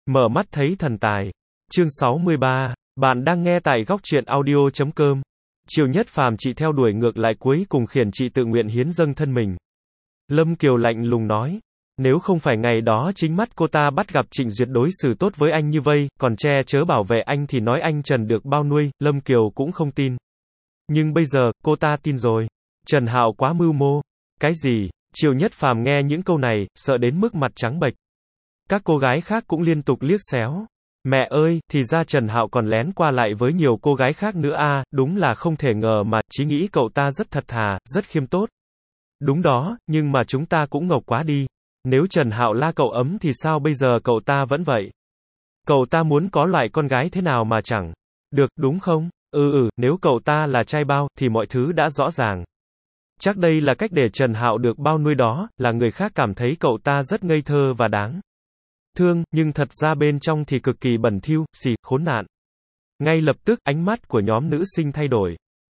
Mở mắt thấy thần tài. Chương 63. Bạn đang nghe tại góc truyện audio.com. Triệu Nhất Phàm chị theo đuổi ngược lại cuối cùng khiển chị tự nguyện hiến dâng thân mình. Lâm Kiều lạnh lùng nói. Nếu không phải ngày đó chính mắt cô ta bắt gặp Trịnh Duyệt đối xử tốt với anh như vây, còn che chở bảo vệ anh thì nói anh Trần được bao nuôi, Lâm Kiều cũng không tin. Nhưng bây giờ, cô ta tin rồi. Trần Hạo quá mưu mô. Cái gì? Triệu Nhất Phàm nghe những câu này, sợ đến mức mặt trắng bệch. Các cô gái khác cũng liên tục liếc xéo. Mẹ ơi, thì ra Trần Hạo còn lén qua lại với nhiều cô gái khác nữa à, đúng là không thể ngờ mà, chỉ nghĩ cậu ta rất thật thà, rất khiêm tốt. Đúng đó, nhưng mà chúng ta cũng ngốc quá đi. Nếu Trần Hạo la cậu ấm thì sao bây giờ cậu ta vẫn vậy? Cậu ta muốn có loại con gái thế nào mà chẳng được, đúng không? Nếu cậu ta là trai bao, thì mọi thứ đã rõ ràng. Chắc đây là cách để Trần Hạo được bao nuôi đó, là người khác cảm thấy cậu ta rất ngây thơ và đáng thương, nhưng thật ra bên trong thì cực kỳ bẩn thỉu, khốn nạn. Ngay lập tức, ánh mắt của nhóm nữ sinh thay đổi.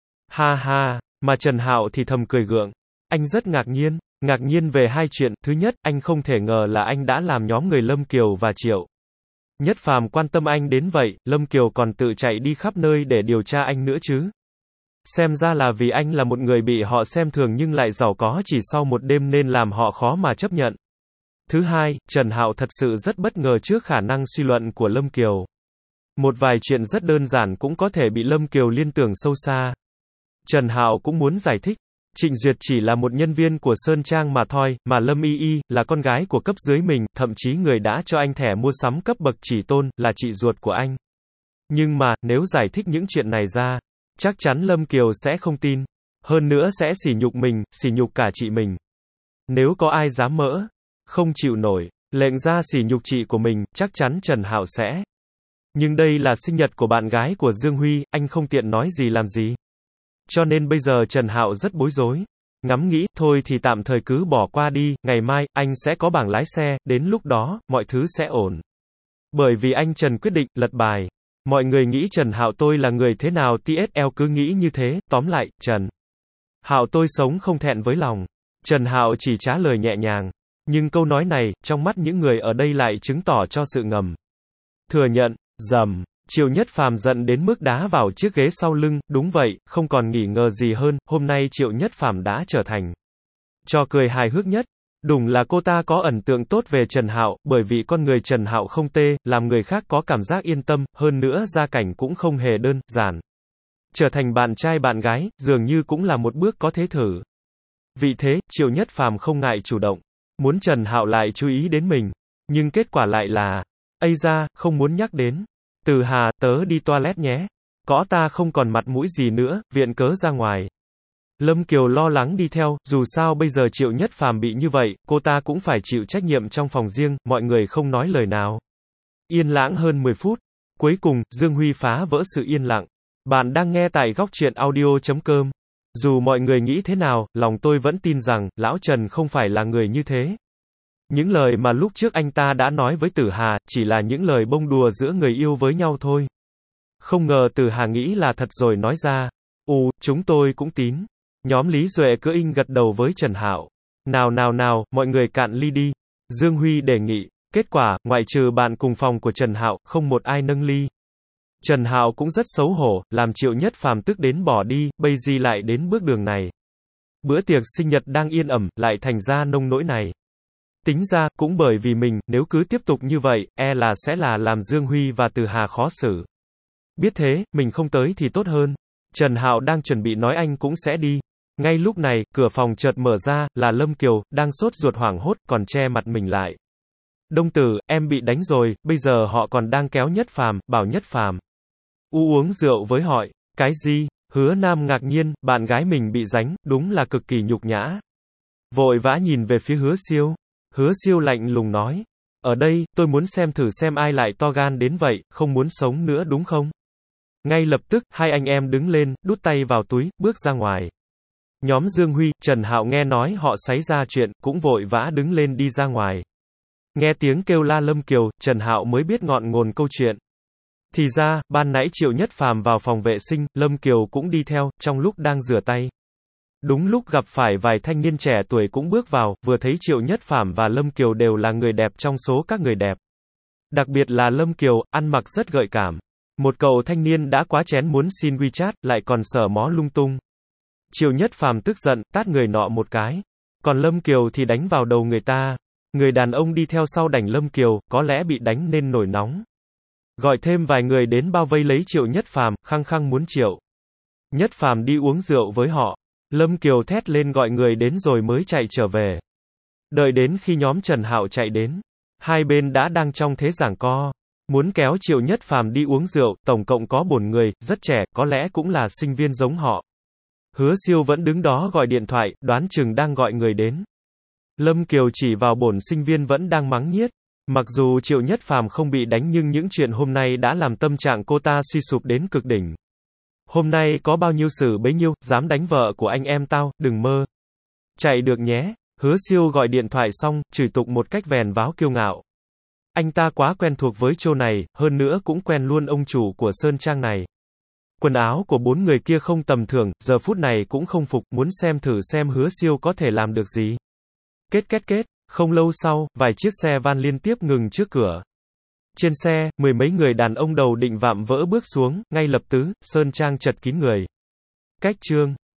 Ha ha, mà Trần Hạo thì thầm cười gượng. Anh rất ngạc nhiên về hai chuyện. Thứ nhất, anh không thể ngờ là anh đã làm nhóm người Lâm Kiều và Triệu Nhất Phàm quan tâm anh đến vậy, Lâm Kiều còn tự chạy đi khắp nơi để điều tra anh nữa chứ. Xem ra là vì anh là một người bị họ xem thường nhưng lại giàu có chỉ sau một đêm nên làm họ khó mà chấp nhận. Thứ hai, Trần Hạo thật sự rất bất ngờ trước khả năng suy luận của Lâm Kiều. Một vài chuyện rất đơn giản cũng có thể bị Lâm Kiều liên tưởng sâu xa. Trần Hạo cũng muốn giải thích. Trịnh Duyệt chỉ là một nhân viên của Sơn Trang mà thôi, mà Lâm Y Y là con gái của cấp dưới mình, thậm chí người đã cho anh thẻ mua sắm cấp bậc chỉ tôn, là chị ruột của anh. Nhưng mà, nếu giải thích những chuyện này ra, chắc chắn Lâm Kiều sẽ không tin. Hơn nữa sẽ sỉ nhục mình, sỉ nhục cả chị mình. Nếu có ai dám không chịu nổi lệnh ra sỉ nhục chị của mình, chắc chắn Trần Hạo sẽ. Nhưng đây là sinh nhật của bạn gái của Dương Huy, anh không tiện nói gì làm gì. Cho nên bây giờ Trần Hạo rất bối rối. Ngẫm nghĩ, thôi thì tạm thời cứ bỏ qua đi, ngày mai, anh sẽ có bảng lái xe, đến lúc đó, mọi thứ sẽ ổn. Bởi vì anh Trần quyết định, lật bài. Mọi người nghĩ Trần Hạo tôi là người thế nào TSL cứ nghĩ như thế, tóm lại, Trần Hạo tôi sống không thẹn với lòng. Trần Hạo chỉ trả lời nhẹ nhàng. Nhưng câu nói này, trong mắt những người ở đây lại chứng tỏ cho sự ngầm thừa nhận. Rầm. Triệu Nhất Phàm giận đến mức đá vào chiếc ghế sau lưng. Đúng vậy, không còn nghi ngờ gì hơn, hôm nay Triệu Nhất Phàm đã trở thành trò cười hài hước nhất. Đúng là cô ta có ấn tượng tốt về Trần Hạo, bởi vì con người Trần Hạo không tệ, làm người khác có cảm giác yên tâm, hơn nữa gia cảnh cũng không hề đơn giản. Trở thành bạn trai bạn gái, dường như cũng là một bước có thể thử. Vì thế, Triệu Nhất Phàm không ngại chủ động, muốn Trần Hạo lại chú ý đến mình. Nhưng kết quả lại là, ây da, không muốn nhắc đến. Từ Hà, tớ đi toilet nhé. Có ta không còn mặt mũi gì nữa, viện cớ ra ngoài. Lâm Kiều lo lắng đi theo, dù sao bây giờ Triệu Nhất Phàm bị như vậy, cô ta cũng phải chịu trách nhiệm trong phòng riêng, mọi người không nói lời nào. Yên lãng hơn 10 phút. Cuối cùng, Dương Huy phá vỡ sự yên lặng. Bạn đang nghe tại góc truyện audio.com. Dù mọi người nghĩ thế nào, lòng tôi vẫn tin rằng, Lão Trần không phải là người như thế. Những lời mà lúc trước anh ta đã nói với Tử Hà, chỉ là những lời bông đùa giữa người yêu với nhau thôi. Không ngờ Tử Hà nghĩ là thật rồi nói ra. Chúng tôi cũng tín. Nhóm Lý Duệ cứ gật đầu với Trần Hạo. Nào, mọi người cạn ly đi. Dương Huy đề nghị. Kết quả, ngoại trừ bạn cùng phòng của Trần Hạo, không một ai nâng ly. Trần Hạo cũng rất xấu hổ, làm Triệu Nhất Phàm tức đến bỏ đi, bây giờ lại đến bước đường này. Bữa tiệc sinh nhật đang yên ẩm, lại thành ra nông nỗi này. Tính ra, cũng bởi vì mình, nếu cứ tiếp tục như vậy, là sẽ làm Dương Huy và Từ Hà khó xử. Biết thế, mình không tới thì tốt hơn. Trần Hạo đang chuẩn bị nói anh cũng sẽ đi. Ngay lúc này, cửa phòng chợt mở ra, là Lâm Kiều, đang sốt ruột hoảng hốt, còn che mặt mình lại. Đông tử, em bị đánh rồi, bây giờ họ còn đang kéo Nhất Phàm, bảo Nhất Phàm uống rượu với họ. Cái gì? Hứa Nam ngạc nhiên, bạn gái mình bị đánh, đúng là cực kỳ nhục nhã. Vội vã nhìn về phía Hứa Siêu. Hứa Siêu lạnh lùng nói. Ở đây, tôi muốn xem thử xem ai lại to gan đến vậy, không muốn sống nữa đúng không? Ngay lập tức, hai anh em đứng lên, đút tay vào túi, bước ra ngoài. Nhóm Dương Huy, Trần Hạo nghe nói họ xảy ra chuyện, cũng vội vã đứng lên đi ra ngoài. Nghe tiếng kêu la Lâm Kiều, Trần Hạo mới biết ngọn ngồn câu chuyện. Thì ra, ban nãy Triệu Nhất Phàm vào phòng vệ sinh, Lâm Kiều cũng đi theo, trong lúc đang rửa tay. Đúng lúc gặp phải vài thanh niên trẻ tuổi cũng bước vào, vừa thấy Triệu Nhất Phàm và Lâm Kiều đều là người đẹp trong số các người đẹp. Đặc biệt là Lâm Kiều, ăn mặc rất gợi cảm. Một cậu thanh niên đã quá chén muốn xin WeChat, lại còn sờ mó lung tung. Triệu Nhất Phàm tức giận, tát người nọ một cái. Còn Lâm Kiều thì đánh vào đầu người ta. Người đàn ông đi theo sau đành Lâm Kiều, có lẽ bị đánh nên nổi nóng. Gọi thêm vài người đến bao vây lấy Triệu Nhất Phàm, khăng khăng muốn Triệu Nhất Phàm đi uống rượu với họ. Lâm Kiều thét lên gọi người đến rồi mới chạy trở về. Đợi đến khi nhóm Trần Hạo chạy đến, hai bên đã đang trong thế giằng co. Muốn kéo Triệu Nhất Phàm đi uống rượu, tổng cộng có 4 người, rất trẻ, có lẽ cũng là sinh viên giống họ. Hứa Siêu vẫn đứng đó gọi điện thoại, đoán chừng đang gọi người đến. Lâm Kiều chỉ vào 4 sinh viên vẫn đang mắng nhiếc. Mặc dù Triệu Nhất Phàm không bị đánh nhưng những chuyện hôm nay đã làm tâm trạng cô ta suy sụp đến cực đỉnh. Hôm nay có bao nhiêu xử bấy nhiêu, dám đánh vợ của anh em tao, đừng mơ. Chạy được nhé. Hứa Siêu gọi điện thoại xong, chửi tục một cách vèn váo kiêu ngạo. Anh ta quá quen thuộc với chỗ này, hơn nữa cũng quen luôn ông chủ của Sơn Trang này. Quần áo của 4 người kia không tầm thường, giờ phút này cũng không phục, muốn xem thử xem Hứa Siêu có thể làm được gì. Kết. Không lâu sau, vài chiếc xe van liên tiếp ngừng trước cửa. Trên xe, 10 mấy người đàn ông đầu định vạm vỡ bước xuống, ngay lập tức, Sơn Trang chật kín người. Cách chương